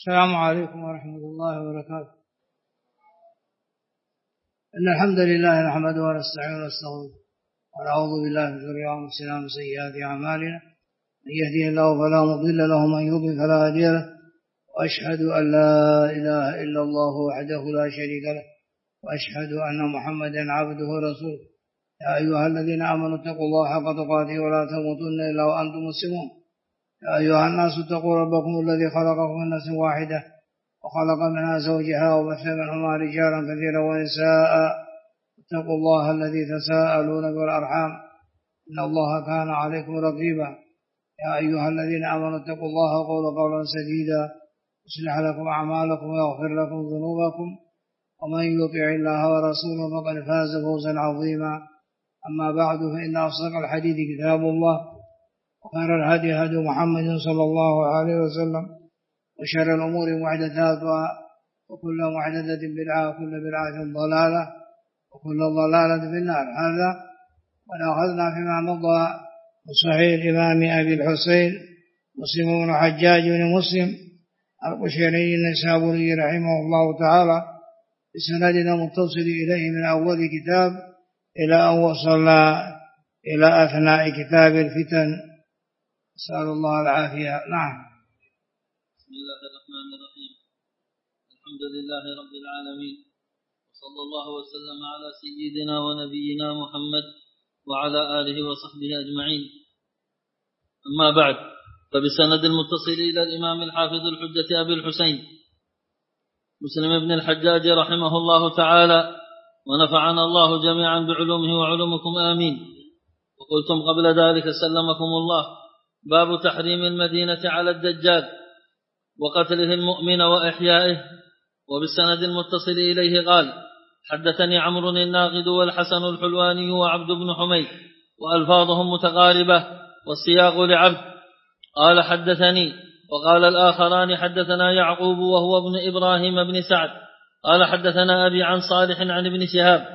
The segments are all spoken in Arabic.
السلام عليكم ورحمة الله وبركاته. إن الحمد لله نحمده ونستعينه ونستغفره ونعوذ بالله من شرور أنفسنا ومن سيئات أعمالنا، من يهده الله فلا مضل له ومن يضلل فلا هادي له، وأشهد أن لا إله إلا الله وحده لا شريك له، وأشهد أن محمدا عبده ورسوله. يا أيها الذين آمنوا اتقوا الله حق تقاته ولا تموتن إلا وأنتم مسلمون. يا أيها الناس اتقوا ربكم الذي خلقكم من نفس واحدة وخلق منها زوجها وبث منهما رجالا كثيرا ونساء. اتقوا الله الذي تساءلون به والأرحام إن الله كان عليكم رقيبا. يا أيها الذين آمنوا اتقوا الله وقولوا قولا سديدا يصلح لكم أعمالكم ويغفر لكم ذنوبكم، ومن يطع الله ورسوله فقد فاز فوزا عظيما. أما بعد، فإن أصدق الحديث كتاب الله، وخير الهدي هدي محمد صلى الله عليه وسلم، وشر الأمور محدثاتها، وكل محدثة بدعة، وكل بدعة ضلالة، وكل ضلالة في النار. هذا ونأخذنا فيما مضى من صحيح الإمام أبي الحسين مسلم بن حجاج بن مسلم القشيري النيسابوري رحمه الله تعالى بسندنا متصل إليه من أول كتاب إلى أن وصلنا إلى أثناء كتاب الفتن. أسأل الله العافية. نعم. بسم الله الرحمن الرحيم. الحمد لله رب العالمين، وصلى الله وسلم على سيدنا ونبينا محمد وعلى آله وصحبه أجمعين. أما بعد، فبسند المتصل إلى الإمام الحافظ الحجة أبي الحسين مسلم بن الحجاج رحمه الله تعالى، ونفعنا الله جميعا بعلومه وعلومكم آمين. وقلتم قبل ذلك سلمكم الله: باب تحريم المدينة على الدجال وقتله المؤمن وإحيائه. وبالسند المتصل إليه قال: حدثني عمرو الناقد والحسن الحلواني وعبد بن حميد، وألفاظهم متقاربة والسياق لعبد. قال: حدثني. وقال الآخران: حدثنا يعقوب وهو ابن إبراهيم بن سعد قال: حدثنا أبي عن صالح عن ابن شهاب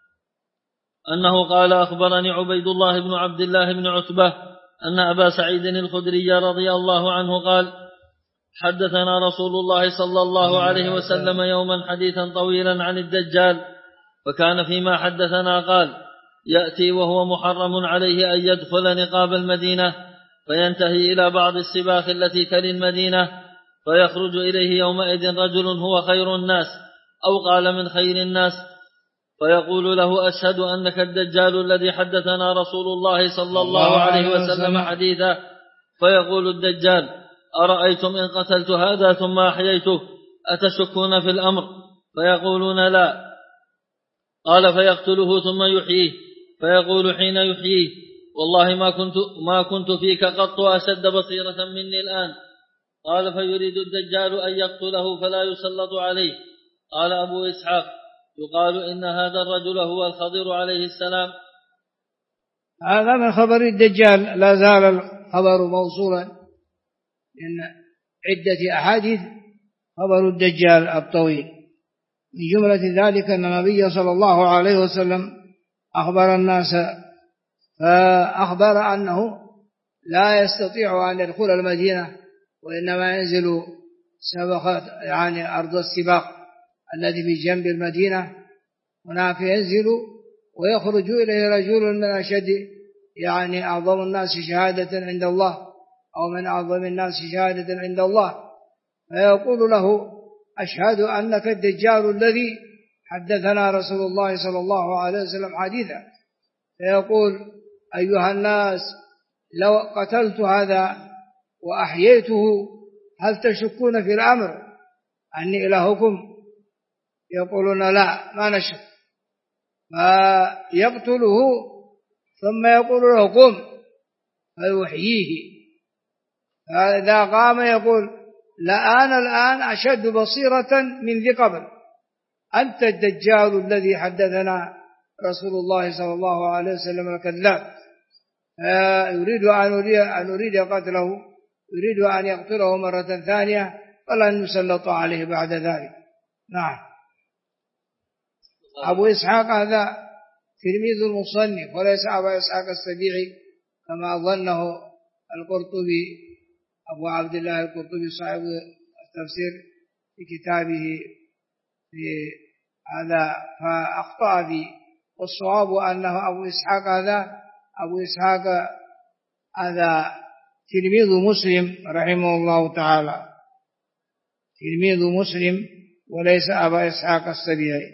أنه قال: أخبرني عبيد الله بن عبد الله بن عتبة أن أبا سعيد الخدري رضي الله عنه قال: حدثنا رسول الله صلى الله عليه وسلم يوما حديثا طويلا عن الدجال، فكان فيما حدثنا قال: يأتي وهو محرم عليه أن يدخل نقاب المدينة، فينتهي إلى بعض السباخ التي تلي المدينة، فيخرج إليه يومئذ رجل هو خير الناس، أو قال من خير الناس، فيقول له: أشهد أنك الدجال الذي حدثنا رسول الله صلى الله عليه وسلم حديثا. فيقول الدجال: أرأيتم إن قتلت هذا ثم أحييته أتشكون في الأمر؟ فيقولون: لا. قال: فيقتله ثم يحييه، فيقول حين يحييه: والله ما كنت فيك قط أشد بصيرة مني الآن. قال: فيريد الدجال أن يقتله فلا يسلط عليه. قال أبو إسحاق: يقال إن هذا الرجل هو الخضر عليه السلام. هذا من خبر الدجال، لا زال الخبر موصولا من عدة أحاديث. خبر الدجال الطويل من جملة ذلك أن النبي صلى الله عليه وسلم أخبر الناس، فأخبر أنه لا يستطيع أن يدخل المدينة، وإنما ينزل سبخات أرض السباق التي في جنب المدينة، هناك ينزل ويخرج إليه رجل من أشد أعظم الناس شهادة عند الله، أو من أعظم الناس شهادة عند الله، فيقول له: أشهد أنك الدجال الذي حدثنا رسول الله صلى الله عليه وسلم حديثا. فيقول: أيها الناس، لو قتلت هذا وأحييته هل تشكون في الأمر أني إلهكم؟ يقولون: لا، ما نشك. فيقتله ثم يقول له: قم، فيحييه. فإذا قام يقول: أنا الآن أشد بصيرة من ذي قبل، أنت الدجال الذي حدثنا رسول الله صلى الله عليه وسلم الكذاب. يريد أن يريد قتله، يريد أن يقتله مرة ثانية، فلن يسلط عليه بعد ذلك. نعم. أبو إسحاق هذا تلميذ المصنف وليس أبا إسحاق السبيعي كما ظنه القرطبي، أبو عبد الله القرطبي صاحب التفسير في كتابه في هذا فأخطأ به، والصواب أنه أبو إسحاق هذا تلميذ مسلم رحمه الله تعالى، تلميذ مسلم وليس أبا إسحاق السبيعي.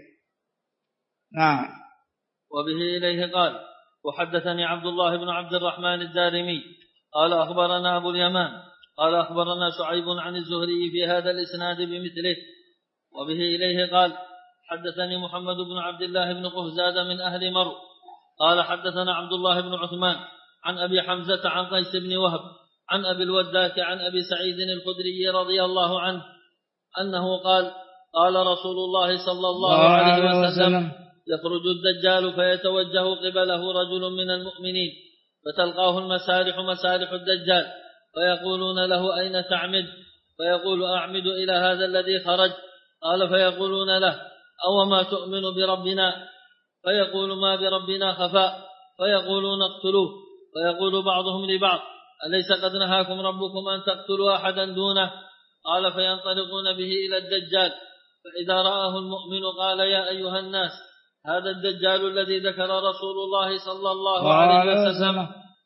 نعم. وبه إليه قال: وحدثني عبد الله بن عبد الرحمن الدارمي قال أخبرنا أبو اليمان قال أخبرنا شعيب عن الزهري في هذا الإسناد بمثله. وبه إليه قال: حدثني محمد بن عبد الله بن قهزاد من أهل مرو قال حدثنا عبد الله بن عثمان عن أبي حمزة عن قيس بن وهب عن أبي الوداك عن أبي سعيد الخدري رضي الله عنه أنه قال: قال رسول الله صلى الله عليه وسلم: يخرج الدجال فيتوجه قبله رجل من المؤمنين فتلقاه المسارح مسارح الدجال فيقولون له: أين تعمد؟ فيقول: أعمد إلى هذا الذي خرج. قال: فيقولون له: أو ما تؤمن بربنا؟ فيقول: ما بربنا خفاء. فيقولون: اقتلوه. فيقول بعضهم لبعض: أليس قد نهاكم ربكم أن تقتلوا أحدا دونه؟ قال: فينطلقون به إلى الدجال، فإذا رآه المؤمن قال: يا أيها الناس، هذا الدجال الذي ذكر رسول الله صلى الله عليه وسلم.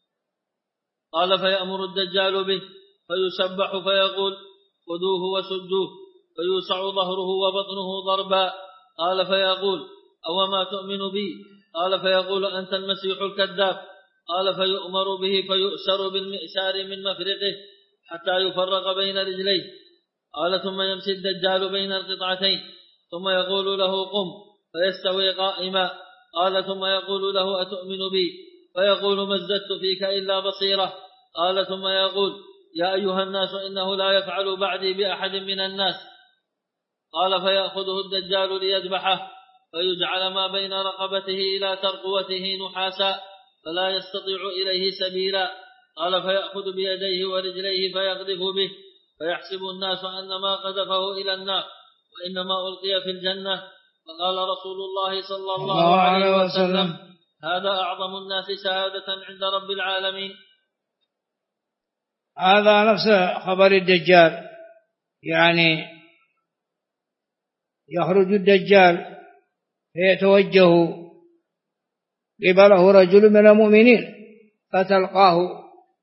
قال: فيأمر الدجال به فيسبح فيقول: خذوه وسدوه، فيوسع ظهره وبطنه ضربا. قال: فيقول: أو ما تؤمن بي؟ قال: فيقول: أنت المسيح الكذاب. قال: فيؤمر به فيؤسر بالمئسار من مفرقه حتى يفرق بين رجليه. قال: ثم يمشي الدجال بين القطعتين ثم يقول له: قم، فيستوي قائما. قال: ثم يقول له: أتؤمن بي؟ فيقول: ما ازددت فيك إلا بصيرة. قال: ثم يقول: يا أيها الناس، إنه لا يفعل بعدي بأحد من الناس. قال: فيأخذه الدجال ليذبحه، فيجعل ما بين رقبته إلى ترقوته نحاسا فلا يستطيع إليه سبيلا. قال: فيأخذ بيديه ورجليه فيقذف به، فيحسب الناس أنما قذفه إلى النار وإنما ألقي في الجنة. فقال رسول الله صلى الله عليه وسلم: هذا أعظم الناس شهادة عند رب العالمين. هذا نفس خبر الدجال، يعني يخرج الدجال فيتوجه قبله رجل من المؤمنين فتلقاه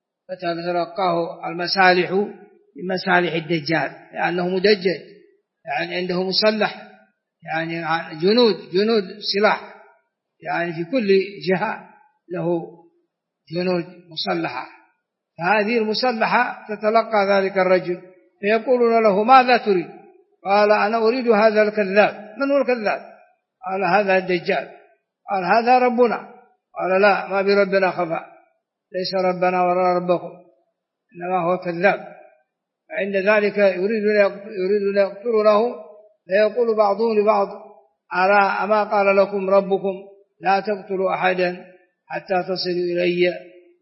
المسالح بمسالح الدجال، لأنه مدجج، يعني عنده مسلح، يعني جنود سلاح، يعني في كل جهة له جنود مسلحة. فهذه المسلحة تتلقى ذلك الرجل فيقولون له: ماذا تريد؟ قال: أنا أريد هذا الكذاب. من هو الكذاب؟ قال: هذا الدجال. قال: هذا ربنا. قال: لا، ما بربنا خفاء، ليس ربنا ولا ربكم، إنما هو كذاب. عند ذلك يريد أن يقتلونه، فيقول بعضهم لبعض: أما قال لكم ربكم لا تقتلوا أحدا حتى تصلوا إلي؟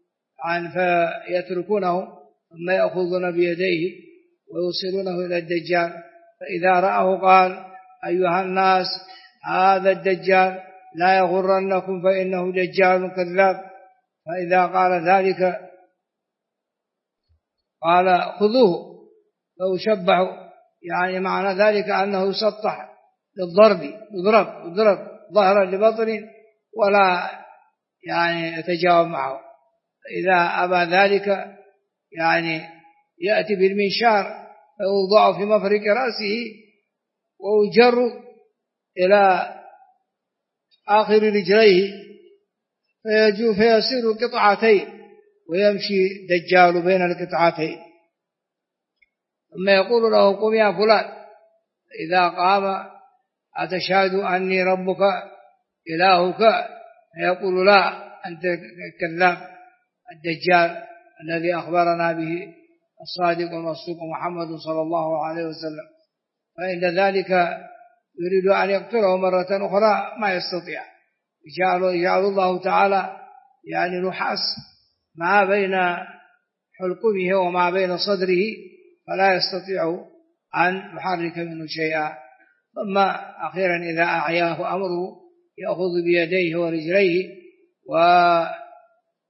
فيتركونه ثم يأخذون بيديه ويوصلونه إلى الدجال، فإذا رآه قال: أيها الناس، هذا الدجال لا يغرنكم فإنه دجال كذاب. فإذا قال ذلك قال: خذوه فيشبع، يعني معنى ذلك أنه يسطح للضرب، يضرب ظهرا لبطن ولا يعني يتجاوب معه. فإذا أبى ذلك يعني يأتي بالمنشار فيوضع في مفرق رأسه ويجر إلى آخر رجليه فيصير قطعتين ويمشي الدجال بين القطعتين، ثم يقول له: قم يا فلان. إذا قام: أتشهد أني ربك إلهك؟ فيقول: لا، أنت كذاب الدجال الذي أخبرنا به الصادق المصدوق محمد صلى الله عليه وسلم. فعند ذلك يريد أن يقتله مرة أخرى ما يستطيع، يجعل الله تعالى يعني نحاس ما بين حلقمه وما بين صدره فلا يستطيع أن يحرك منه شيئا. ثم أخيرا إذا أعياه أمره يأخذ بيديه ورجليه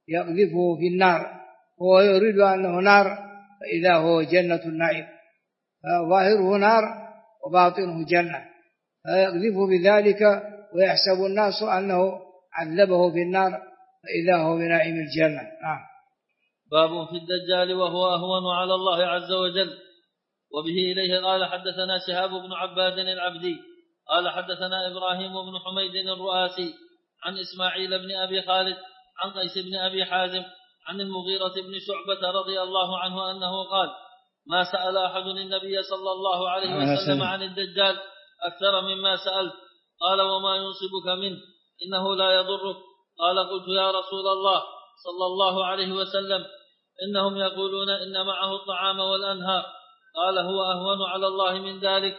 ويقذفه في النار، هو يريد أنه نار فإذا هو جنة النعيم. فظاهره نار وباطنه جنة، فيقذف بذلك ويحسب الناس أنه عذبه في النار فإذا هو بنعيم الجنة. باب في الدجال وهو أهون على الله عز وجل. وبه إليه قال حدثنا شهاب بن عباد العبدي قال حدثنا إبراهيم بن حميد الرؤاسي عن إسماعيل بن أبي خالد عن قيس بن أبي حازم عن المغيرة بن شعبة رضي الله عنه أنه قال ما سأل أحد النبي صلى الله عليه وسلم عن الدجال أكثر مما سألت. قال وما ينصبك منه إنه لا يضرك؟ قال قلت يا رسول الله صلى الله عليه وسلم إنهم يقولون إن معه الطعام والأنهار. قال هو أهون على الله من ذلك.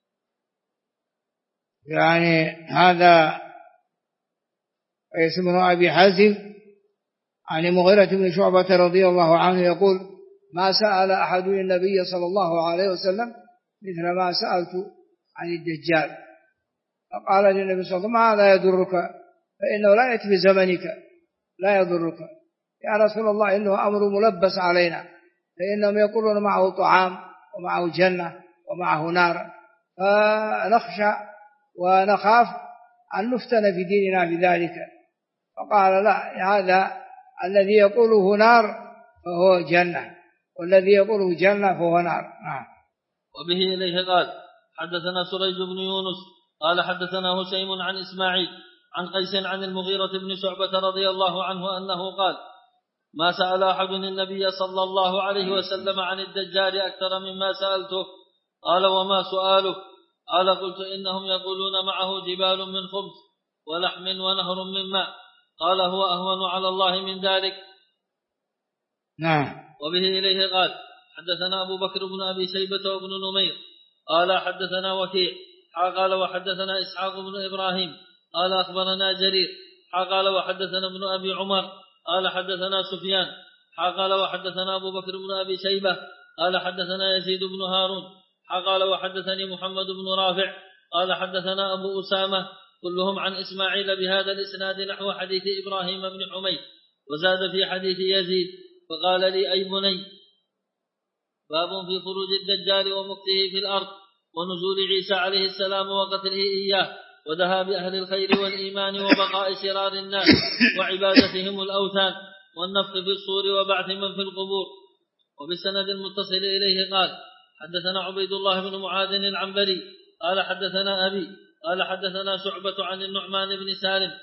يعني هذا قيس بن أبي حازم عن المغيرة بن شعبة رضي الله عنه يقول ما سأل أحد النبي صلى الله عليه وسلم مثل ما سألت عن الدجال. فقال للنبي صلى الله عليه وسلم ماذا يضرك؟ فإنه لا يأتي بزمنك، لا يضرك يا رسول الله، إنه أمر ملبس علينا، فإنهم يقولون معه طعام ومعه جنة ومعه نار، فنخشى ونخاف أن نفتن في ديننا بذلك. فقال لا، هذا الذي يقوله نار فهو جنة، والذي يقوله جنة فهو نار. وبه إليه قال حدثنا سريج بن يونس قال حدثنا هشيم عن إسماعيل عن قيس عن المغيرة بن شعبة رضي الله عنه أنه قال ما سأل أحد النبي صلى الله عليه وسلم عن الدجال أكثر مما سألته. قال وما سؤاله؟ قال قلت إنهم يقولون معه جبال من خبز ولحم ونهر من ماء. قال هو أهون على الله من ذلك. نعم. وبه إليه قال حدثنا أبو بكر بن أبي شيبة وابن نمير قال حدثنا وكيع قال وحدثنا إسحاق بن إبراهيم قال أخبرنا جرير قال وحدثنا ابن أبي عمر قال حدثنا سفيان قال وحدثنا أبو بكر بن أبي شيبة قال حدثنا يزيد بن هارون قال وحدثني محمد بن رافع قال حدثنا أبو أسامة كلهم عن إسماعيل بهذا الإسناد نحو حديث إبراهيم بن حميد، وزاد في حديث يزيد فقال لي أي بني. باب في خروج الدجال ومكته في الأرض ونزول عيسى عليه السلام وقتله إياه وذهاب أهل الخير والإيمان وبقاء شرار الناس وعبادتهم الأوثان والنفخ في الصور وبعث من في القبور. وبالسند المتصل إليه قال حدثنا عبيد الله بن معاذ العنبري قال حدثنا أبي قال حدثنا شعبة عن النعمان بن سالم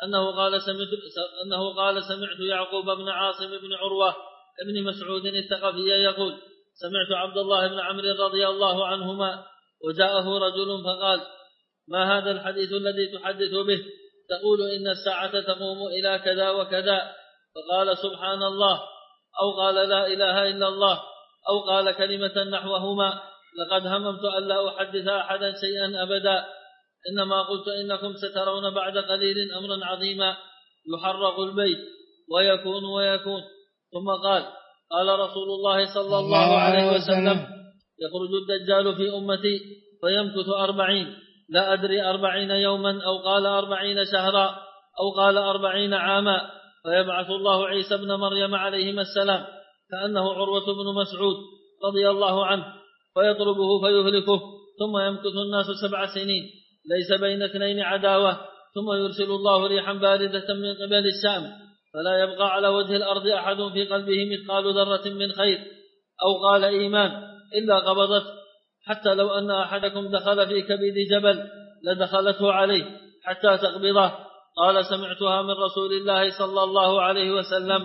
أنه قال سمعت يعقوب بن عاصم بن عروة ابن مسعود الثقفي يقول سمعت عبد الله بن عمرو رضي الله عنهما وجاءه رجل فقال ما هذا الحديث الذي تحدث به تقول إن الساعة تقوم إلى كذا وكذا؟ فقال سبحان الله أو قال لا إله إلا الله أو قال كلمة نحوهما. لقد هممت أن لا أحدث أحدا شيئا أبدا، إنما قلت إنكم سترون بعد قليل أمرا عظيما يحرق البيت ويكون. ثم قال رسول الله صلى الله عليه وسلم يخرج الدجال في أمتي فيمكث 40 لا أدري 40 يوما أو قال 40 شهرا أو قال 40 عاما، فيبعث الله عيسى ابن مريم عليهما السلام كأنه عروة بن مسعود رضي الله عنه فيطلبه فيهلكه، ثم يمكث الناس 7 سنين ليس بين اثنين عداوة، ثم يرسل الله ريحا باردة من قبل الشام فلا يبقى على وجه الأرض أحد في قلبه مثقال ذرة من خير أو قال إيمان إلا قبضته، حتى لو أن أحدكم دخل في كبد جبل لدخلته عليه حتى تقبضه. قال سمعتها من رسول الله صلى الله عليه وسلم.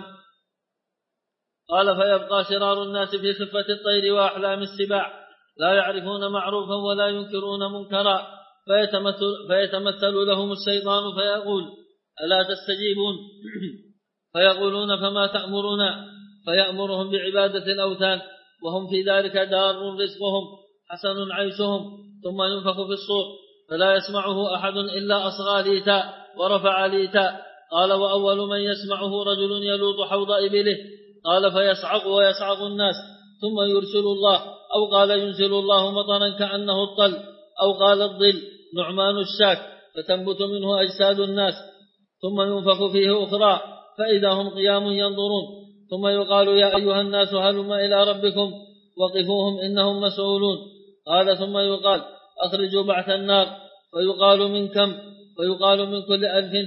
قال فيبقى شرار الناس في خفة الطير وأحلام السباع لا يعرفون معروفا ولا ينكرون منكرا، فيتمثل لهم الشيطان فيقول ألا تستجيبون؟ فيقولون فما تأمرنا؟ فيأمرهم بعبادة الأوثان وهم في ذلك دار رزقهم حسن عيشهم، ثم ينفخ في الصور فلا يسمعه أحد إلا أصغى ليتا ورفع ليتا. قال وأول من يسمعه رجل يلوط حوض إبله. قال فيصعق ويصعق الناس، ثم يرسل الله أو قال ينزل الله مطرا كأنه الطل أو قال الظل نعمان الشاك فتنبت منه أجساد الناس، ثم ينفخ فيه أخرى فإذا هم قيام ينظرون، ثم يقال يا أيها الناس هلم إلى ربكم وقفوهم إنهم مسؤولون. قال ثم يقال أخرجوا بعث النار، فيقال من كم؟ فيقال من كل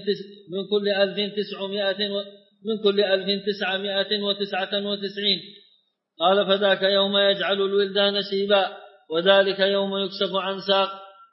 1999. قال فذاك يوم يجعل الولدان شيبا، وذلك يوم يكشف عن ساق.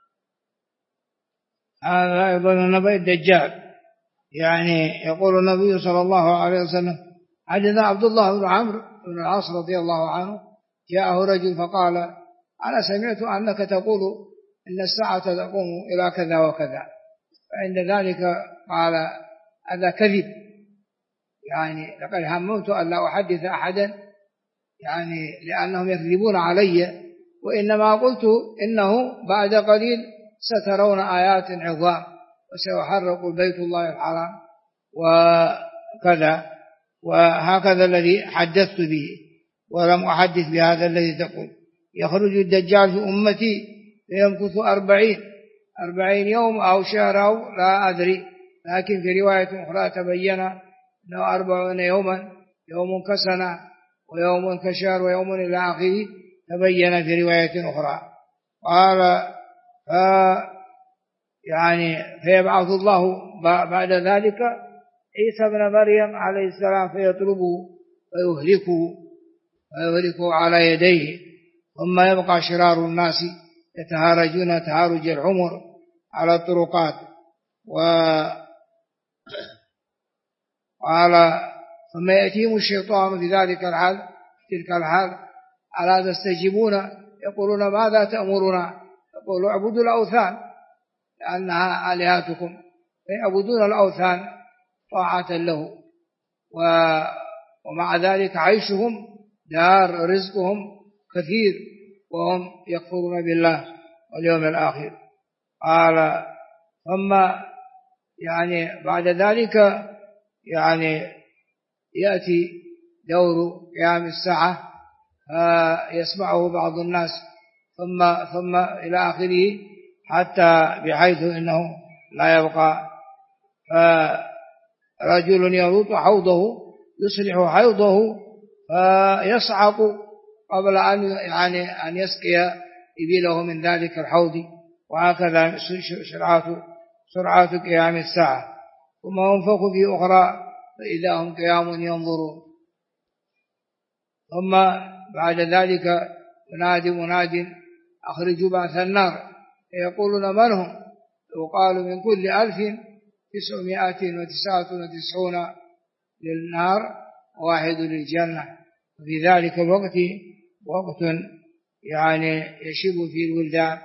هذا أيضا نبأ الدجال. يعني يقول النبي صلى الله عليه وسلم: حدث عبد الله بن عمرو بن العاص رضي الله عنه جاءه رجل فقال: أنا سمعت أنك تقول إن الساعة تقوم إلى كذا وكذا، فعند ذلك قال: هذا كذب، يعني لقد هممت أن لا أحدث أحدا، يعني لأنهم يكذبون علي، وإنما قلت إنه بعد قليل سترون آيات عظام وسيحرق البيت الله الحرام وكذا، وهكذا الذي حدثت به، ولم أحدث بهذا الذي تقول. يخرج الدجال في أمتي فيمكث 40 يوم أو شهر أو لا أدري، لكن في رواية أخرى تبين أنه 40 يوما، يوم كسنة ويوم كشهر ويوم إلى آخره، تبين في رواية أخرى. قال يعني فيبعث الله بعد ذلك عيسى بن مريم عليه السلام فيطلبه فيهلكه على يديه، ثم يبقى شرار الناس يتهارجون تهارج العمر على الطرقات. وقال ثم يأتيهم الشيطان في تلك الحال ألا تستجيبون؟ يقولون ماذا تأمرنا؟ يقول اعبدوا الأوثان لأنها آلهتكم، فيعبدون الأوثان طاعة له، ومع ذلك عيشهم دار رزقهم كثير وهم يكفرون بالله واليوم الآخر. قال ثم يعني بعد ذلك يعني يأتي دور قيام الساعة يسمعه بعض الناس ثم إلى آخره، حتى بحيث إنه لا يبقى رجل يروط حوضه يصلح حوضه فيصعق قبل أن يسقي إبله من ذلك الحوض، وهكذا سرعات قيام الساعة. ثم ينفخ في أخرى فإذا هم قيام ينظرون. ثم بعد ذلك ينادي مناد: أخرجوا بعث النار، يقولون من هم؟ يقال من كل 1999 للنار واحد للجنة. وفي ذلك الوقت وقت يعني يشب فيه الولدان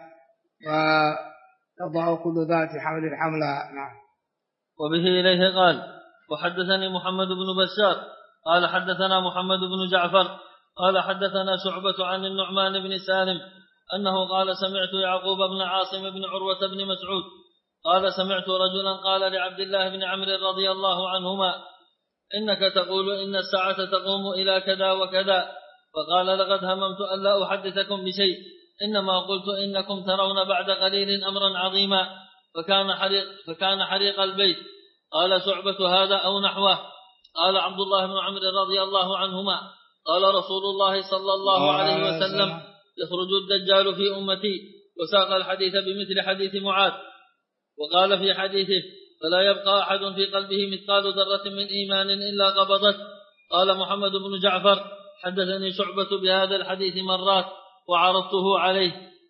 وتضع كل ذات حمل حملها. نعم. وبه إليه قال: وحدثني محمد بن بشار قال حدثنا محمد بن جعفر قال حدثنا شعبة عن النعمان بن سالم أنه قال: سمعت يعقوب بن عاصم بن عروة بن مسعود قال: سمعت رجلا قال لعبد الله بن عمرو رضي الله عنهما: إنك تقول إن الساعة تقوم إلى كذا وكذا. فقال: لقد هممت أن لا أحدثكم بشيء، إنما قلت إنكم ترون بعد قليل أمرا عظيما، فكان حريق البيت. قال شعبة: هذا أو نحوه. قال عبد الله بن عمرو رضي الله عنهما: قال رسول الله صلى الله عليه وسلم: يخرج الدجال في أمتي، وساق الحديث بمثل حديث معاذ. وقال في حديثه: فلا يبقى أحد في قلبه مثقال ذرة من إيمان إلا قبضته. قال محمد بن جعفر: حدثني شعبة بهذا الحديث مرات وعرضته عليه.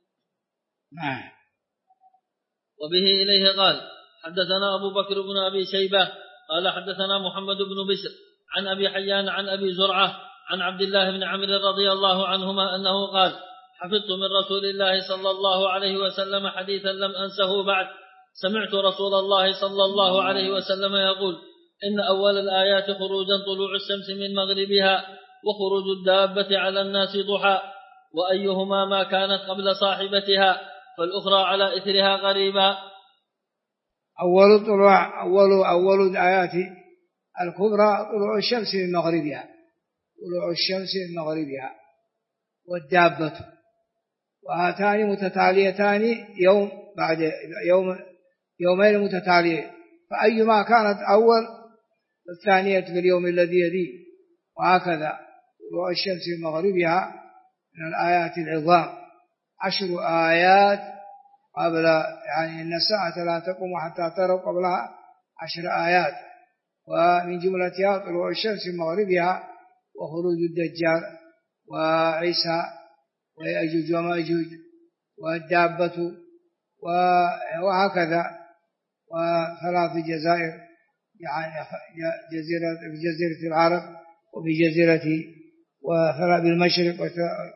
وبه إليه قال: حدثنا أبو بكر بن أبي شيبة قال حدثنا محمد بن بشر عن أبي حيان عن أبي زرعة عن عبد الله بن عمرو رضي الله عنهما أنه قال: حفظت من رسول الله صلى الله عليه وسلم حديثا لم أنسه بعد. سمعت رسول الله صلى الله عليه وسلم يقول: إن أول الآيات خروجا طلوع الشمس من مغربها، وخروج الدابة على الناس ضحى، وأيهما ما كانت قبل صاحبتها فالأخرى على إثرها قريبا. أول الآيات الكبرى طلوع الشمس من مغربها والدابة، وهاتان متتاليتان يوم بعد يومين متتاليين، فأيما كانت أول الثانية في اليوم الذي يليه، وهكذا طلوع الشمس من مغربها من الآيات العظام 10 آيات قبل، يعني إن الساعة لا تقوم حتى تروا قبلها 10 آيات، ومن جملتها طلوع الشمس من مغربها وخروج الدجال وعيسى ويأجوج ومأجوج والدابة وهكذا، وثلاث جزائر، يعني في جزيرة العرب وفي جزيرة بالمشرق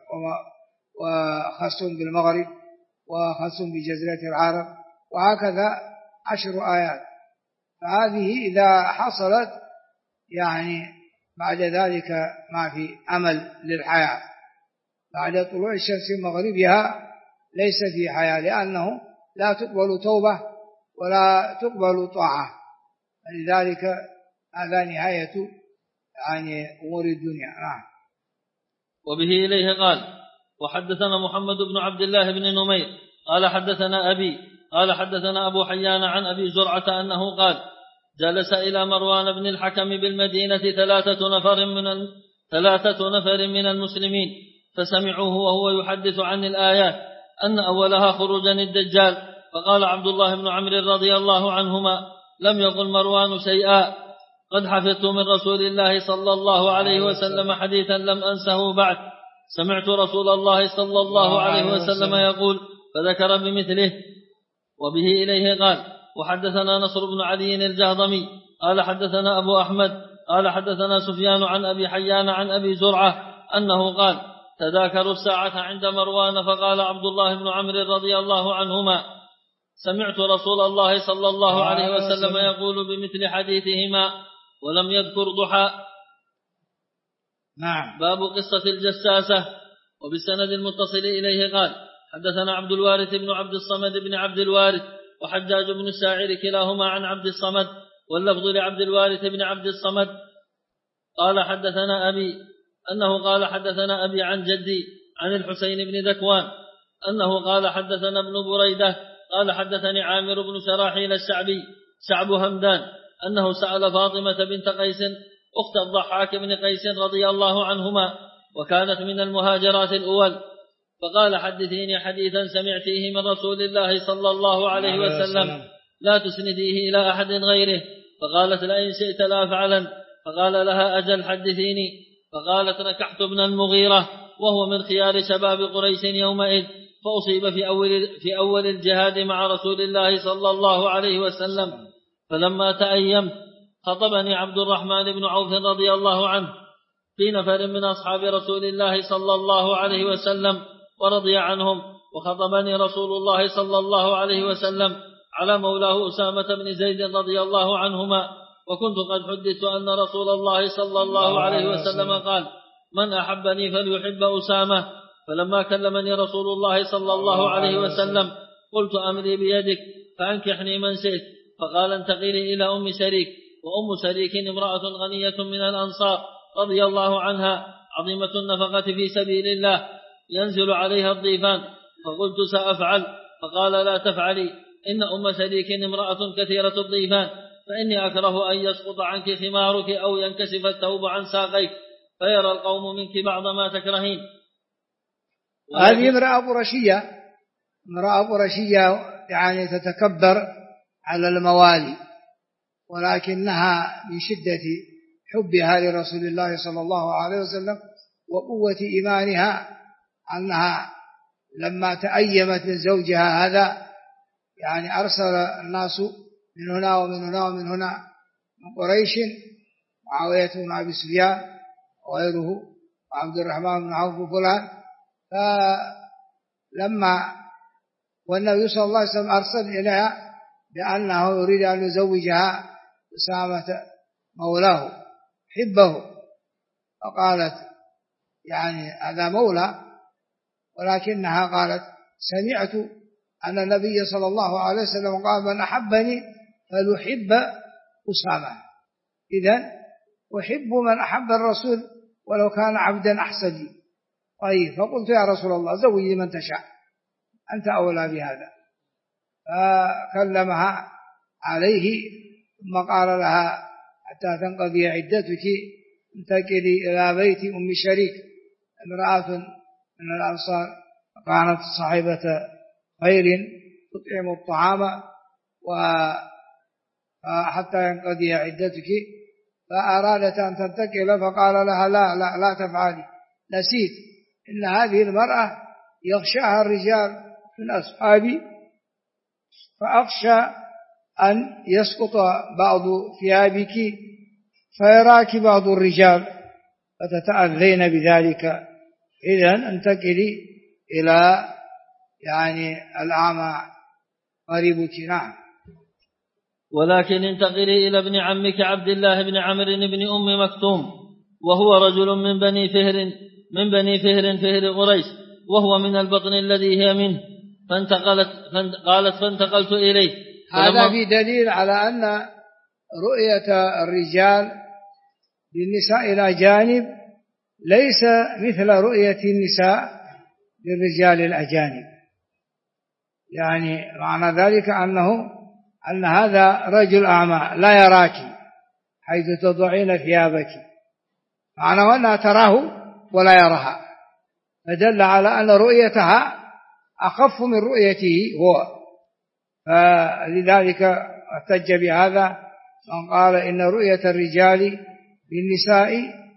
وخص بالمغرب وخص بجزيرة العرب، وهكذا 10 آيات. فهذه إذا حصلت يعني بعد ذلك ما في أمل للحياة، بعد طلوع الشمس من مغربها ليس في حياة، لأنه لا تقبل توبة ولا تقبل طاعة، لذلك هذا نهاية يعني أمور الدنيا. نعم. وبه إليه قال: وحدثنا محمد بن عبد الله بن نمير قال حدثنا أبي قال حدثنا أبو حيان عن أبي زرعة أنه قال: جلس إلى مروان بن الحكم بالمدينة 3 نفر من المسلمين، فسمعوه وهو يحدث عن الآيات أن أولها خروجا الدجال، فقال عبد الله بن عمرو رضي الله عنهما: لم يقل مروان شيئا، قد حفظت من رسول الله صلى الله عليه وسلم حديثا لم أنسه بعد، سمعت رسول الله صلى الله عليه وسلم يقول، فذكر بمثله. وبه إليه قال: وحدثنا نصر بن علي الجهضمي قال حدثنا أبو أحمد قال حدثنا سفيان عن أبي حيان عن أبي زرعة أنه قال: تذاكروا الساعة عند مروان، فقال عبد الله بن عمرو رضي الله عنهما: سمعت رسول الله صلى الله عليه وسلم يقول بمثل حديثهما، ولم يذكر ضحى. نعم. باب قصة الجساسة. وبالسند المتصل إليه قال: حدثنا عبد الوارث بن عبد الصمد بن عبد الوارث وحجاج بن الساعر كلاهما عن عبد الصمد، واللفظ لعبد الوارث بن عبد الصمد قال حدثنا أبي أنه قال حدثنا أبي عن جدي عن الحسين بن ذكوان أنه قال حدثنا ابن بريدة قال حدثني عامر بن شراحيل الشعبي شعب همدان أنه سأل فاطمة بنت قيس أخت الضحاك بن قيس رضي الله عنهما، وكانت من المهاجرات الأول، فقال: حدثيني حديثا سمعتيه من رسول الله صلى الله عليه وسلم لا تسنديه إلى أحد غيره. فقالت: لئن شئت لا أفعلن. فقال لها: أجل حدثيني. فقالت: نكحت ابن المغيرة وهو من خيار شباب قريش يومئذ، فأصيب في أول الجهاد مع رسول الله صلى الله عليه وسلم، فلما تأيمت خطبني عبد الرحمن بن عوف رضي الله عنه في نفر من أصحاب رسول الله صلى الله عليه وسلم ورضي عنهم، وخطبني رسول الله صلى الله عليه وسلم على مولاه أسامة بن زيد رضي الله عنهما، وكنت قد حدثت أن رسول الله صلى الله عليه وسلم قال: من أحبني فليحب أسامة. فلما كلمني رسول الله صلى الله عليه وسلم قلت: أمري بيدك فأنكحني من شئت. فقال: انتقلي إلى أم شريك. وأم شريك امرأة غنية من الأنصار رضي الله عنها، عظيمة النفقة في سبيل الله، ينزل عليها الضيفان. فقلت: سأفعل. فقال: لا تفعلي، إن أم شريك امرأة كثيرة الضيفان، فإني أكره أن يسقط عنك خمارك أو ينكشف الثوب عن ساقيك فيرى القوم منك بعض ما تكرهين. هذه امرأة قرشية يعني تتكبر على الموالي، ولكنها من شدة حبها لرسول الله صلى الله عليه وسلم وقوة إيمانها أنها لما تأيمت من زوجها هذا يعني أرسل الناس من هنا ومن هنا ومن هنا من قريش، معاوية بن أبي سفيان وغيره وعبد الرحمن بن عوف وفلان. فلما والنبي صلى الله عليه وسلم أرسل إليها بأنه يريد أن يزوجها أسامة مولاه حبه، فقالت يعني هذا مولى، ولكنها قالت: سمعت أن النبي صلى الله عليه وسلم قال: من أحبني فليحب أسامة، إذن أحب من أحب الرسول ولو كان عبدا أحسن لي. طيب، فقلت: يا رسول الله زوجي من تشاء، أنت أولى بهذا. فكلمها عليه ثم قال لها: حتى تنقضي عدتك انتقلي إلى بيت أم شريك، امرأة من الأنصار كانت صاحبة خير تطعم الطعام حتى ينقضي عدتك، فأرادت أن تنتقل فقال لها لا تفعلي، نسيت إن هذه المرأة يغشاها الرجال من أصحابي، فأخشى أن يسقط بعض ثيابك فيراك بعض الرجال فتتأذين بذلك، إذن انتقلي إلى الأعمى قريبك. نعم. ولكن انتقلي إلى ابن عمك عبد الله بن عمرو بن أم مكتوم، وهو رجل من بني فهر قريش، وهو من البطن الذي هي منه، فانتقلت إليه. هذا في دليل على أن رؤية الرجال للنساء الأجانب ليس مثل رؤية النساء للرجال الأجانب، معنى ذلك أن هذا رجل أعمى لا يراك حيث تضعين ثيابك، معنى أنها تراه ولا يراها، فدل على أن رؤيتها أخف من رؤيته هو. فلذلك احتج بهذا من قال إن رؤية الرجال للنساء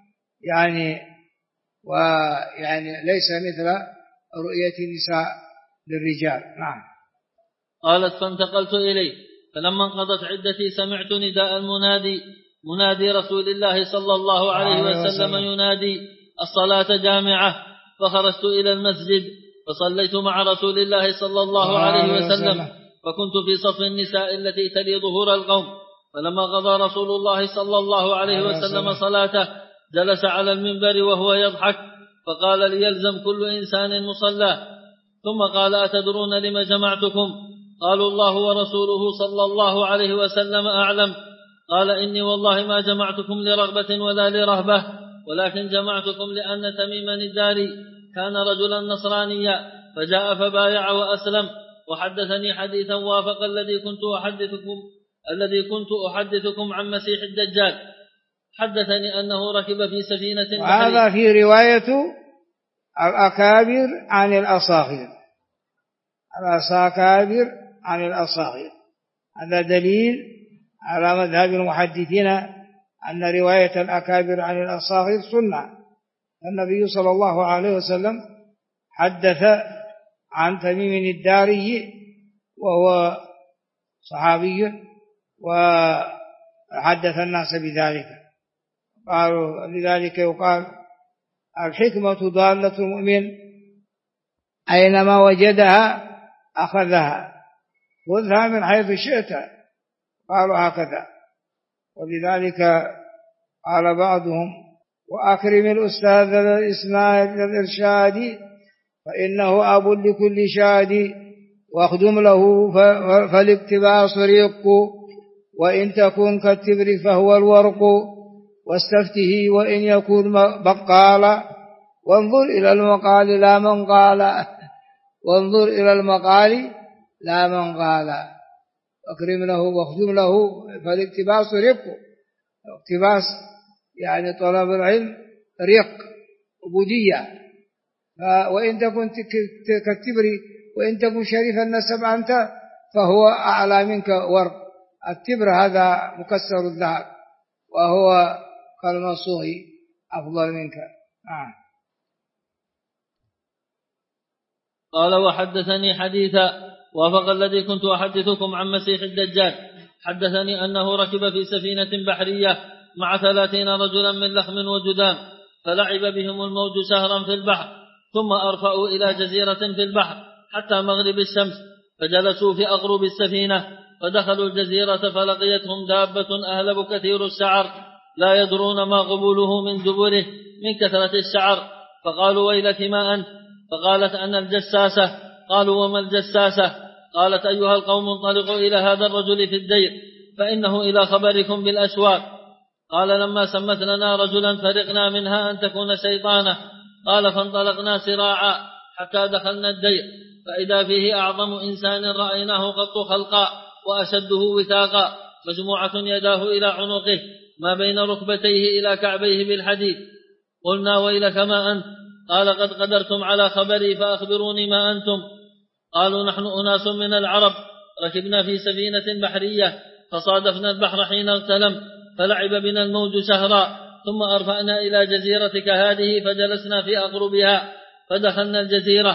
ليس مثل رؤية النساء للرجال. نعم. قالت فانتقلت إليه، فلما انقضت عدتي سمعت نداء منادي رسول الله صلى الله عليه وسلم ينادي الصلاة جامعة، فخرجت إلى المسجد فصليت مع رسول الله صلى الله عليه وسلم، فكنت في صف النساء التي تلي ظهور القوم، فلما قضى رسول الله صلى الله عليه وسلم صلاته جلس على المنبر وهو يضحك، فقال ليلزم كل إنسان مصلاه، ثم قال أتدرون لما جمعتكم؟ قالوا الله ورسوله صلى الله عليه وسلم أعلم. قال إني والله ما جمعتكم لرغبة ولا لرهبة، ولكن جمعتكم لأن تميما الداري كان رجلا نصرانيا فجاء فبايع وأسلم، وحدثني حديثا وافق الذي كنت أحدثكم عن مسيح الدجال. حدثني أنه ركب في سفينة، وهذا في رواية الأكابر عن الأصاغر، عن الأصاغر. هذا دليل على مذهب المحدثين أن رواية الأكابر عن الأصاغر سنة. النبي صلى الله عليه وسلم حدث عن تميم الداري وهو صحابي، وحدث الناس بذلك، قالوا لذلك يقال الحكمة ضالة المؤمن أينما وجدها أخذها، خذها من حيث شئت، قالوا هكذا. ولذلك قال بعضهم وأكرم الأستاذ الإسناد الإرشاد فإنه أب لكل شاد، واخدم له فالاقتباس ريق، وإن تكن كالتبر فهو الورق، واستفته وإن يكون بقالا، وانظر إلى المقال لا من قال، وانظر إلى المقال لا من قال، أكرم له واخدم له فالاقتباس رق. اقتباس طلب العلم، رق عبودية. وإن تكن كالتبر وإن تكن شريف النسب أنت فهو أعلى منك ورق. التبر هذا مكسر الذهب، وهو كالمصوغ أفضل منك. قال وحدثني حديثا وافق الذي كنت أحدثكم عن مسيح الدجال. حدثني أنه ركب في سفينة بحرية مع 30 رجلا من لخم وجدام، فلعب بهم الموج شهرا في البحر، ثم أرفعوا إلى جزيرة في البحر حتى مغرب الشمس، فجلسوا في أغرب السفينة، فدخلوا الجزيرة فلقيتهم دابة أهلب كثير الشعر لا يدرون ما قبوله من دبره من كثرة الشعر، فقالوا ويلك ما أنت؟ فقالت أنا الجساسة. قالوا وما الجساسة؟ قالت أيها القوم انطلقوا إلى هذا الرجل في الدير فإنه إلى خبركم بالأشواق. قال لما سمت لنا رجلا فرقنا منها أن تكون شيطانة. قال فانطلقنا سراعا حتى دخلنا الدير، فإذا فيه أعظم إنسان رأيناه قط خلقا وأشده وثاقا، مجموعة يداه إلى عنقه ما بين ركبتيه إلى كعبيه بالحديد. قلنا ويلك ما أنت؟ قال قد قدرتم على خبري فأخبروني ما أنتم. قالوا نحن أناس من العرب ركبنا في سفينة بحرية فصادفنا البحر حين اغتلم فلعب بنا الموج شهرا ثم أرفأنا إلى جزيرتك هذه فجلسنا في أقربها فدخلنا الجزيرة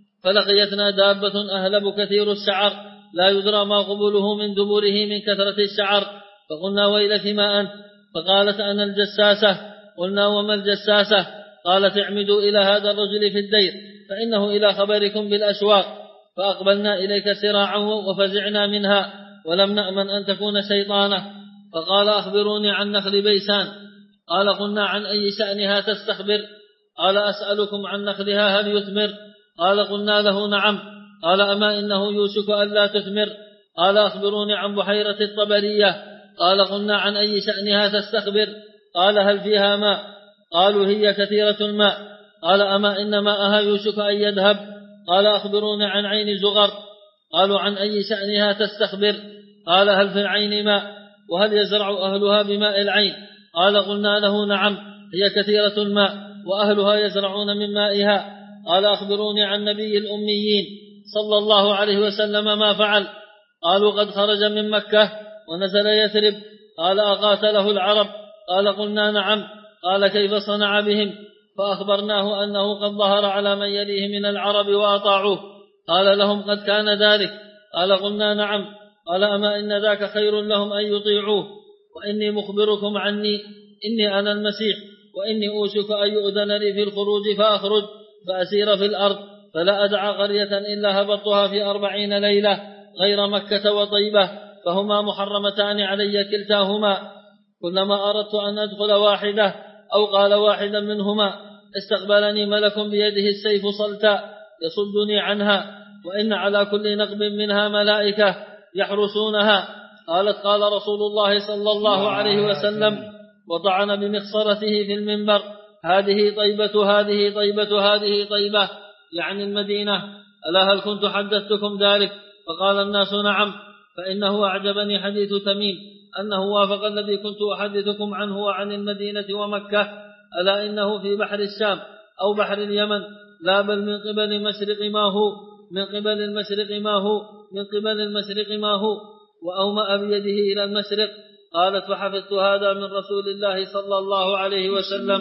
فلقيتنا دابة أهلب كثير الشعر لا يدرى ما قبله من دبره من كثرة الشعر فقلنا ويلك ما أنت؟ فقالت أنا الجساسة. قلنا وما الجساسة؟ قالت اعمدوا إلى هذا الرجل في الدير فإنه إلى خبركم بالأشواق. فأقبلنا إليك سراعا وفزعنا منها ولم نأمن أن تكون شيطانة. فقال أخبروني عن نخل بيسان. قال قلنا عن أي شأنها تستخبر؟ قال أسألكم عن نخلها هل يثمر؟ قال قلنا له نعم. قال أما إنه يوشك ألا تثمر؟ قال أخبروني عن بحيرة الطبرية. قال قلنا عن أي شأنها تستخبر؟ قال هل فيها ماء؟ قالوا هي كثيرة الماء. قال أما إن ماءها يوشك أن يذهب؟ قال أخبروني عن عين زغر. قالوا عن أي شأنها تستخبر؟ قال هل في العين ماء؟ وهل يزرع أهلها بماء العين؟ قال قلنا له نعم هي كثيرة الماء وأهلها يزرعون من مائها. قال أخبروني عن نبي الأميين صلى الله عليه وسلم ما فعل؟ قالوا قد خرج من مكة ونزل يثرب. قال أقاتله العرب؟ قال قلنا نعم. قال كيف صنع بهم؟ فأخبرناه أنه قد ظهر على من يليه من العرب وأطاعوه. قال لهم قد كان ذلك؟ قال قلنا نعم. قال أما إن ذاك خير لهم أن يطيعوه. وإني مخبركم عني إني أنا المسيح وإني أوشك أن يؤذن لي في الخروج فأخرج فأسير في الأرض فلا أدع قرية إلا هبطها في 40 ليلة غير مكة وطيبة فهما محرمتان علي كلتاهما. كلما أردت أن أدخل واحدة أو قال واحدا منهما استقبلني ملك بيده السيف صلتا يصدني عنها وإن على كل نقب منها ملائكة يحرسونها. قالت قال رسول الله صلى الله عليه وسلم وطعن بمخصرته في المنبر هذه طيبة هذه طيبة هذه طيبة يعني المدينة. ألا هل كنت حدثتكم ذلك؟ فقال الناس نعم. فإنه أعجبني حديث تميم أنه وافق الذي كنت أحدثكم عنه وعن المدينة ومكة. ألا إنه في بحر الشام أو بحر اليمن لا بل من قبل المشرق ما هو من قبل المشرق ما هو من قبل المشرق ما هو وأومأ بيده إلى المشرق. قالت فحفظت هذا من رسول الله صلى الله عليه وسلم.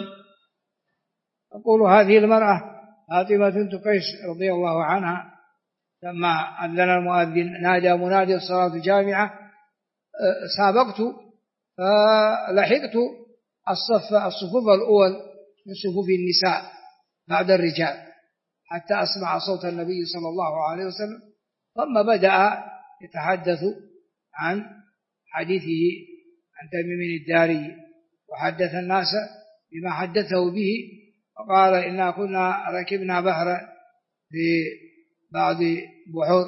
أقول هذه المرأة فاطمة بنت قيس رضي الله عنها لما أذن المؤذن نادى منادي الصلاة جامعة سابقت فلحقت الصفوف الأول من صفوف النساء بعد الرجال حتى أسمع صوت النبي صلى الله عليه وسلم ثم بدأ يتحدث عن حديثه عن تميم الداري وحدث الناس بما حدثه به وقال إنا كنا ركبنا بحرا في بعض بحور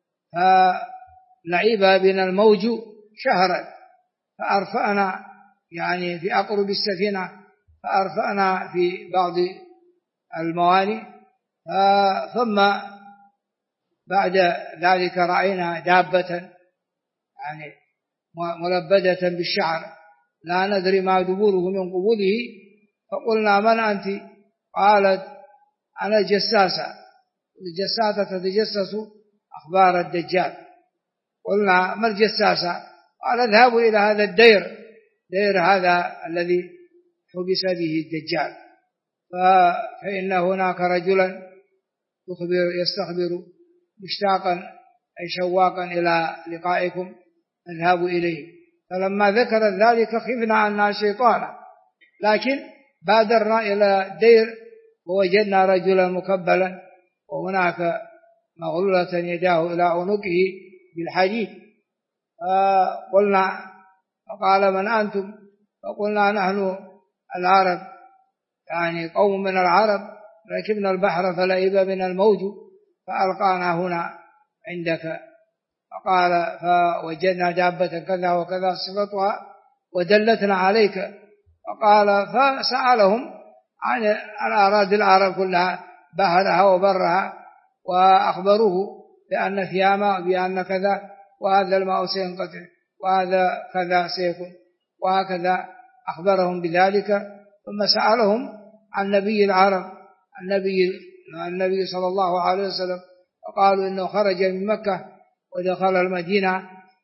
فلعب بنا الموج شهرا فأرفأنا يعني في أقرب السفينة فأرفأنا في بعض الموانئ ثم بعد ذلك رأينا دابة يعني ملبدة بالشعر لا ندري ما دبوره من قبوله فقلنا من أنت؟ قالت أنا جساسة. الجساسة تتجسس أخبار الدجال. قلنا ما الجساسة؟ قال اذهبوا إلى هذا الدير دير هذا الذي حبس به الدجال فإن هناك رجلا يستخبر مشتاقا أي شواقا إلى لقائكم اذهبوا إليه. فلما ذكرت ذلك خفنا أنها شيطانا لكن بادرنا إلى الدير ووجدنا رجلا مكبلا وهناك مغلولة يداه إلى عنقه بالحديد. فقلنا فقال من أنتم؟ فقلنا نحن العرب يعني قوم من العرب ركبنا البحر فلعب بنا الموج فألقانا هنا عندك. فقال فوجدنا دابة كذا وكذا صفتها ودلتنا عليك. فقال فسألهم عن الأراضي العرب كلها بحرها وبرها وأخبروه بأن فيها ماء بأن كذا وهذا الماء سينقطع وهذا كذا سيكون وهكذا أخبرهم بذلك. ثم سألهم عن نبي العرب النبي صلى الله عليه وسلم، وقالوا إنه خرج من مكة ودخل المدينة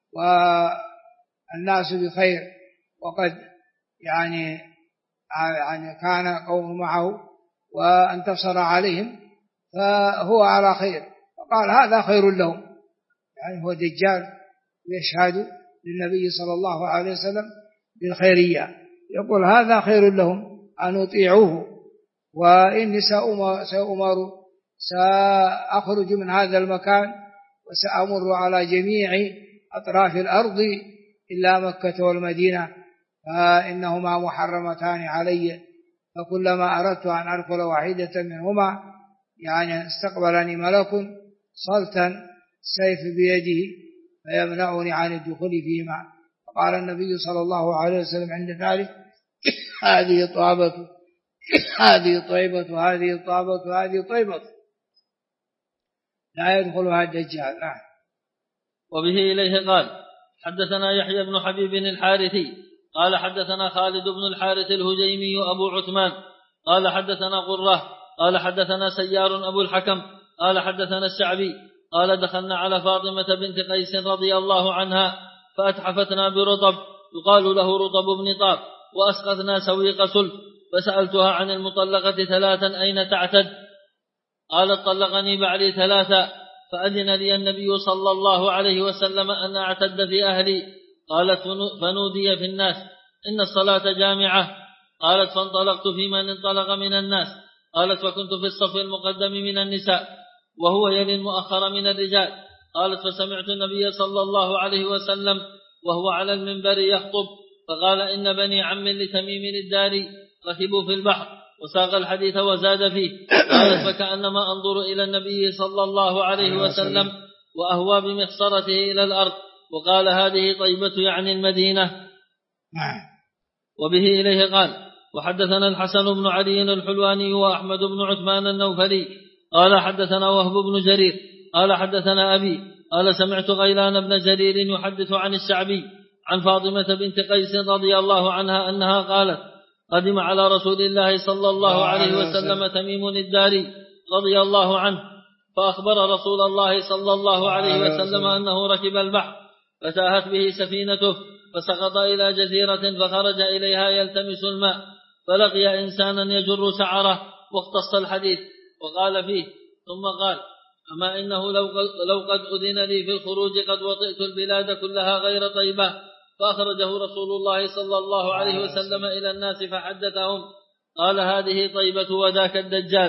والناس بخير، وقد يعني كان قوم معه وانتصر عليهم فهو على خير، فقال هذا خير لهم، يعني هو دجال يشهد للنبي صلى الله عليه وسلم بالخيرية، يقول هذا خير لهم أن يطيعوه، وإني سأمر سأخرج من هذا المكان وسأمر على جميع أطراف الأرض إلا مكة والمدينة، فإنهما محرمتان علي، فكلما أردت أن أدخل واحدة منهما يعني استقبلني ملك صلتا سيف بيده فيمنعني عن الدخول فيما. فقال النبي صلى الله عليه وسلم عند ذلك هذه طابة هذه طيبة هذه طابة هذه طيبة لا يدخلها الدجال. وبه إليه قال حدثنا يحيى بن حبيب الحارثي قال حدثنا خالد بن الحارث الهجيمي أبو عثمان قال حدثنا قرة قال حدثنا سيار أبو الحكم قال حدثنا الشعبي قال دخلنا على فاطمة بنت قيس رضي الله عنها فأتحفتنا برطب يقال له رطب بن طاب وأسقذنا سويق سلف، فسألتها عن المطلقة 3 أين تعتد؟ قالت طلقني بعلي 3، فأذن لي النبي صلى الله عليه وسلم أن أعتد في أهلي. قالت فنودي في الناس إن الصلاة جامعة. قالت فانطلقت في من انطلق من الناس. قالت فكنت في الصف المقدم من النساء وهو يلي المؤخر من الرجال. قالت فسمعت النبي صلى الله عليه وسلم وهو على المنبر يخطب، فقال إن بني عم لتميم الداري ركبوا في البحر، وساق الحديث وزاد فيه. قالت فكأنما أنظر إلى النبي صلى الله عليه وسلم وأهوى بمخصرته إلى الأرض، وقال هذه طيبة يعني المدينة. وبه إليه قال وحدثنا الحسن بن علي الحلواني وأحمد بن عثمان النوفلي قال حدثنا وهب بن جرير قال حدثنا أبي قال سمعت غيلان بن جرير يحدث عن الشعبي عن فاطمة بنت قيس رضي الله عنها أنها قالت قدم على رسول الله صلى الله عليه وسلم تميم الداري رضي الله عنه، فأخبر رسول الله صلى الله عليه وسلم أنه ركب البحر فتاهت به سفينته، فسقط إلى جزيرة فخرج إليها يلتمس الماء، فلقي إنسانا يجر سعره واختص الحديث وقال فيه، ثم قال أما إنه لو قد أذن لي في الخروج قد وطئت البلاد كلها غير طيبة. فأخرجه رسول الله صلى الله عليه وسلم إلى الناس فحدثهم قال هذه طيبة وذاك الدجال.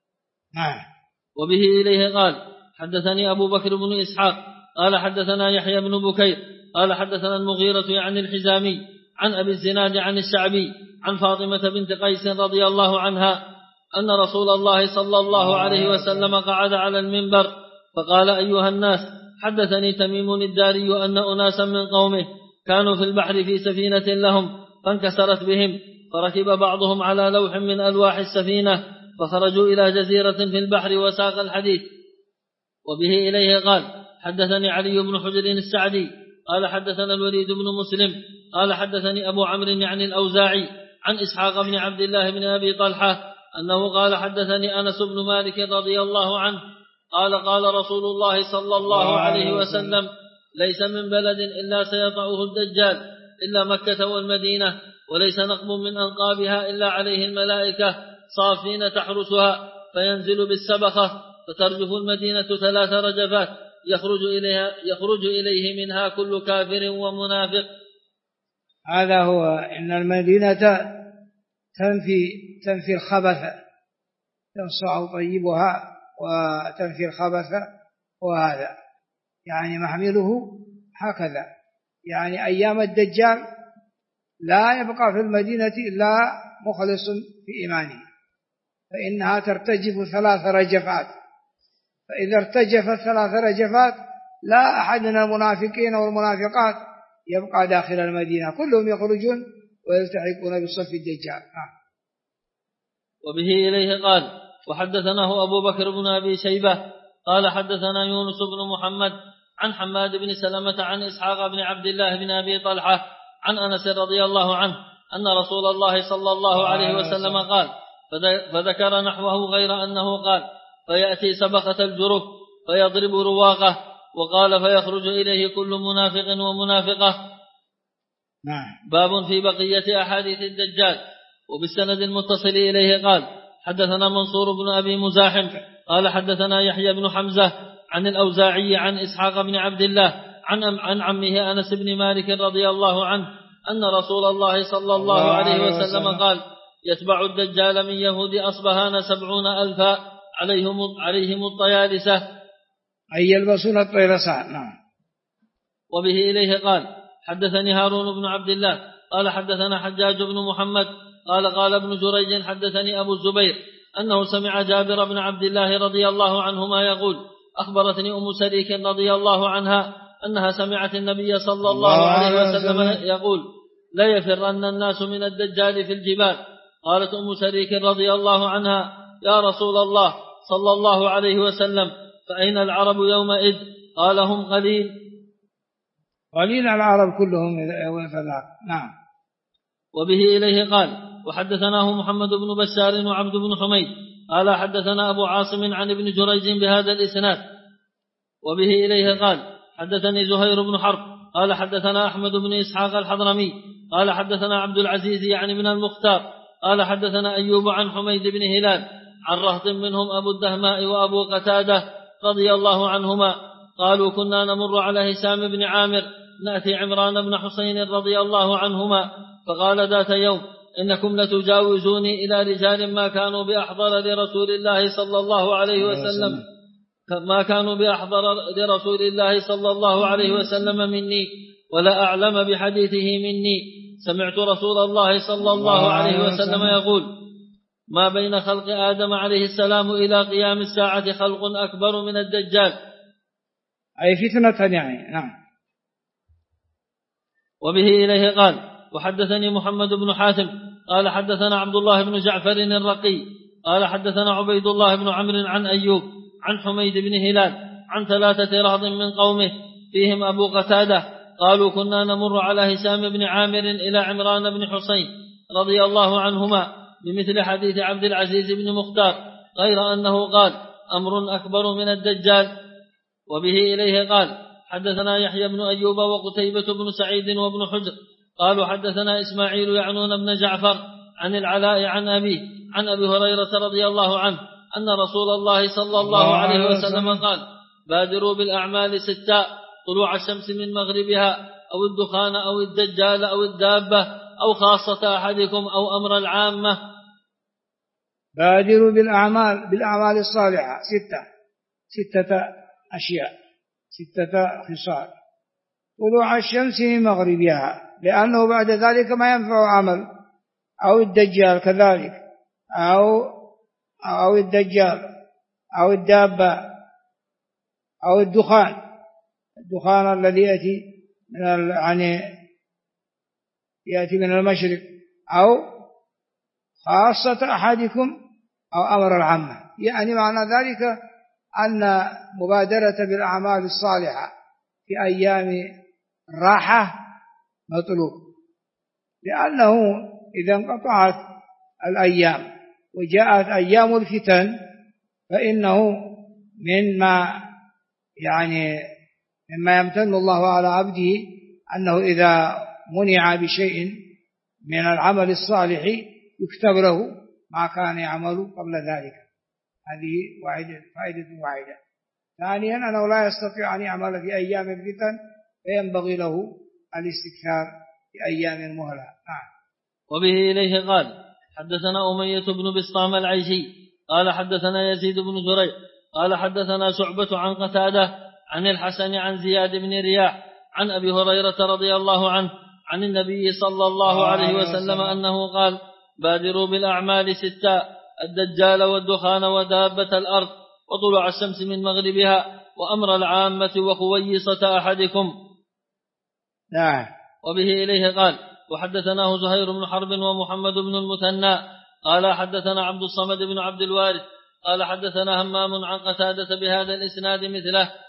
وبه إليه قال حدثني أبو بكر بن إسحاق قال حدثنا يحيى بن بكير قال حدثنا المغيرة عن الحزامي عن أبي الزناد عن الشعبي عن فاطمة بنت قيس رضي الله عنها أن رسول الله صلى الله عليه وسلم قعد على المنبر فقال أيها الناس حدثني تميم الداري أن أناسا من قومه كانوا في البحر في سفينة لهم فانكسرت بهم، فركب بعضهم على لوح من ألواح السفينة فخرجوا إلى جزيرة في البحر وساق الحديث. وبه إليه قال حدثني علي بن حجر السعدي قال حدثنا الوليد بن مسلم قال حدثني أبو عمرو يعني الأوزاعي عن إسحاق بن عبد الله بن أبي طلحة أنه قال حدثني أنس بن مالك رضي الله عنه قال قال رسول الله صلى الله عليه وسلم ليس من بلد إلا سيطعه الدجال إلا مكة والمدينة، وليس نقب من أنقابها إلا عليه الملائكة صافين تحرسها، فينزل بالسبخة فترجف المدينة 3 رجفات يخرج إليه منها كل كافر ومنافق. هذا هو إن المدينة تنفي الخبث، تنصع طيبها وتنفي الخبث، وهذا يعني محمله هكذا، يعني أيام الدجال لا يبقى في المدينة إلا مخلص في إيمانه، فإنها ترتجف 3 رجفات، فإذا ارتجفت 3 رجفات لا أحد من المنافقين والمنافقات يبقى داخل المدينة، كلهم يخرجون ويلتحقون بصف الدجال. وبه إليه قال وحدثناه أبو بكر بن أبي شيبة قال حدثنا يونس بن محمد عن حماد بن سلمة عن إسحاق بن عبد الله بن أبي طلحة عن أنس رضي الله عنه أن رسول الله صلى الله عليه وسلم قال فذكر نحوه غير أنه قال فيأتي سبخة الجرف فيضرب رواقه، وقال فيخرج إليه كل منافق ومنافقة. باب في بقية أحاديث الدجال. وبالسند المتصل إليه قال حدثنا منصور بن أبي مزاحم قال حدثنا يحيى بن حمزة عن الأوزاعي عن إسحاق بن عبد الله عن عمه أنس بن مالك رضي الله عنه أن رسول الله صلى الله عليه وسلم قال يتبع الدجال من يهود أصبهان 70,000 عليهم الطيالسة أي يلبسون الطيلسان. نعم. وبه إليه قال حدثني هارون بن عبد الله قال حدثنا حجاج بن محمد قال ابن جريج حدثني أبو الزبير أنه سمع جابر بن عبد الله رضي الله عنهما يقول أخبرتني أم سريك رضي الله عنها أنها سمعت النبي صلى الله عليه وسلم يقول لا يفرن الناس من الدجال في الجبال. قالت أم سريك رضي الله عنها يا رسول الله صلى الله عليه وسلم فأين العرب يومئذ؟ قال هم قليل العرب كلهم فذاك. نعم. وبه إليه قال وحدثناه محمد بن بشار وعبد بن حميد قال حدثنا أبو عاصم عن ابن جريج بهذا الإسناد. وبه إليه قال حدثني زهير بن حرب قال حدثنا أحمد بن إسحاق الحضرمي قال حدثنا عبد العزيز يعني من المختار قال حدثنا أيوب عن حميد بن هلال عن رهط منهم أبو الدهماء وأبو قتادة رضي الله عنهما قالوا كنا نمر على هشام بن عامر نأتي عمران بن حسين رضي الله عنهما فقال ذات يوم إنكم لتجاوزوني إلى رجال ما كانوا بأحضر لرسول الله صلى الله عليه وسلم مني ولا أعلم بحديثه مني. سمعت رسول الله صلى الله عليه وسلم يقول ما بين خلق آدم عليه السلام إلى قيام الساعة خلق أكبر من الدجال أي فتنة يعني. نعم. وبه إليه قال وحدثني محمد بن حاتم قال حدثنا عبد الله بن جعفر الرقي قال حدثنا عبيد الله بن عمرو عن أيوب عن حميد بن هلال عن 3 رهط من قومه فيهم أبو قتادة قالوا كنا نمر على هشام بن عامر إلى عمران بن حسين رضي الله عنهما بمثل حديث عبد العزيز بن مختار غير أنه قال أمر أكبر من الدجال. وبه إليه قال حدثنا يحيى بن أيوب وقتيبة بن سعيد وابن حجر قالوا حدثنا إسماعيل يعنون بن جعفر عن العلاء عن أبيه عن أبي هريرة رضي الله عنه أن رسول الله صلى الله عليه وسلم قال بادروا بالأعمال 6 طلوع الشمس من مغربها أو الدخان أو الدجال أو الدابة أو خاصة أحدكم أو أمر العامة. بادروا بالأعمال الصالحة 6 أشياء 6 خصال. طلوع الشمس من مغربها لأنه بعد ذلك ما ينفع عمل، أو الدجال كذلك، أو الدجال أو الدابة أو الدخان الذي يأتي من المشرق، أو خاصة أحدكم أو أمر العامة. يعني معنى ذلك أن مبادرة بالأعمال الصالحة في أيام الراحة مطلوب، لأنه إذا انقطعت الأيام وجاءت أيام الفتن فإنه مما يمتن الله على عبده أنه إذا منع بشيء من العمل الصالح يكتب له ما كان يعمل قبل ذلك. هذه فائدة واحدة. ثانيا أنه لا يستطيع أن يعمل في أيام الفتن فينبغي له الاستكثار في أيام المهلة. وبه إليه قال حدثنا أمية بن بسطام العيشي قال حدثنا يزيد بن زريع قال حدثنا شعبة عن قتادة عن الحسن عن زياد بن رياح عن أبي هريرة رضي الله عنه عن النبي صلى الله عليه وسلم أنه قال بادروا بالأعمال 6 الدجال والدخان ودابة الأرض وطلوع الشمس من مغربها وأمر العامة وخويصة أحدكم. وبه إليه قال وحدثناه زهير بن حرب ومحمد بن المثنى قال حدثنا عبد الصمد بن عبد الوارث قال حدثنا همام عن قتادة بهذا الإسناد مثله